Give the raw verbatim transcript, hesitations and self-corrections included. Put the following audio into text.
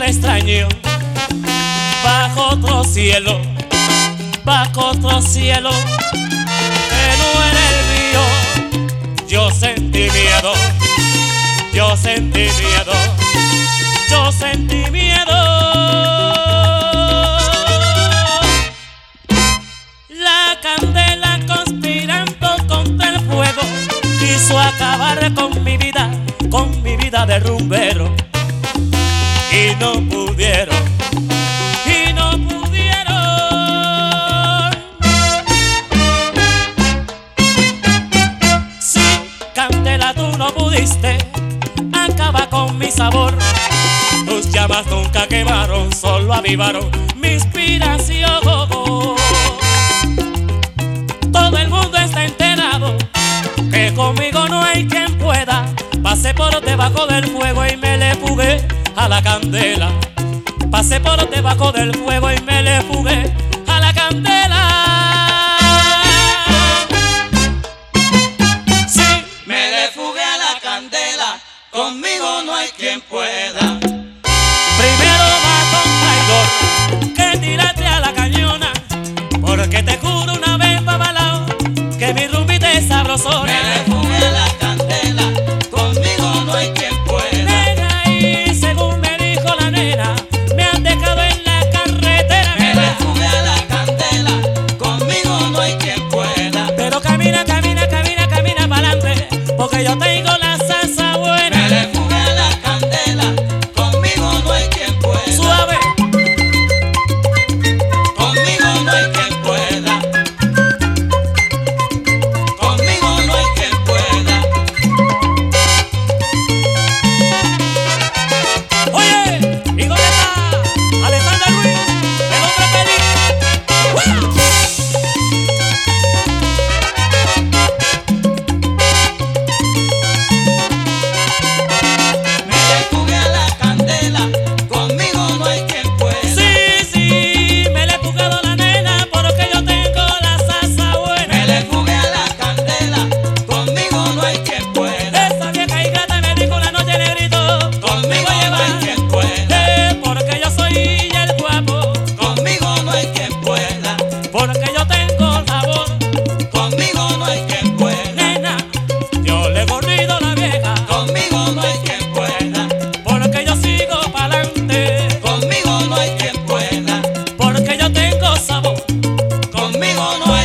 extraño bajo otro cielo, bajo otro cielo que no era el mío. Yo sentí miedo, yo sentí miedo, yo sentí miedo. La candela conspirando contra el fuego quiso acabar con mi vida, con mi vida de rumbero. Y no pudieron, y no pudieron. Sí, candela, tú no pudiste acabar con mi sabor. Tus llamas nunca quemaron, solo avivaron mi inspiración. Todo el mundo está enterado que conmigo no hay quien pueda. Pasé por debajo del fuego y me le fugué a la candela. Pasé por debajo del fuego y me le fugué a la candela. Sí, Me le fugué a la candela, conmigo no hay quien pueda. primero va con traidor, que tírate a la cañona, porque te juro una vez, babalao, que mi rumbita es sabrosona. Me le fugué a la candela, conmigo no hay quien pueda. Nena, y según me dijo la nena, me han dejado en la carretera. Me le fugué a la candela, conmigo no hay quien pueda. Pero camina, camina, camina, camina para adelante, porque yo tengo la salsa buena. Me le fugué a la candela, conmigo no hay quien pueda. Suave, Conmigo no hay quien pueda. Conmigo no hay quien pueda. oye, ¿y dónde está Alexander Ruiz, el hombre feliz? ¡Wow! Me le fugué a la candela, conmigo no hay quien pueda. Sí, sí, me le he jugado la nena porque yo tengo la salsa buena. Me le fugué a la candela, conmigo no hay quien pueda. Esa vieja ingrata me dijo una noche, negrito, Conmigo no hay quien pueda. eh, porque yo soy el guapo, Conmigo no hay quien pueda. porque yo tengo sabor. Conmigo no hay quien pueda. Nena, yo le he corrido la vieja, Conmigo no hay quien pueda. porque yo sigo pa'lante, Conmigo no hay quien pueda. porque yo tengo sabor. Conmigo no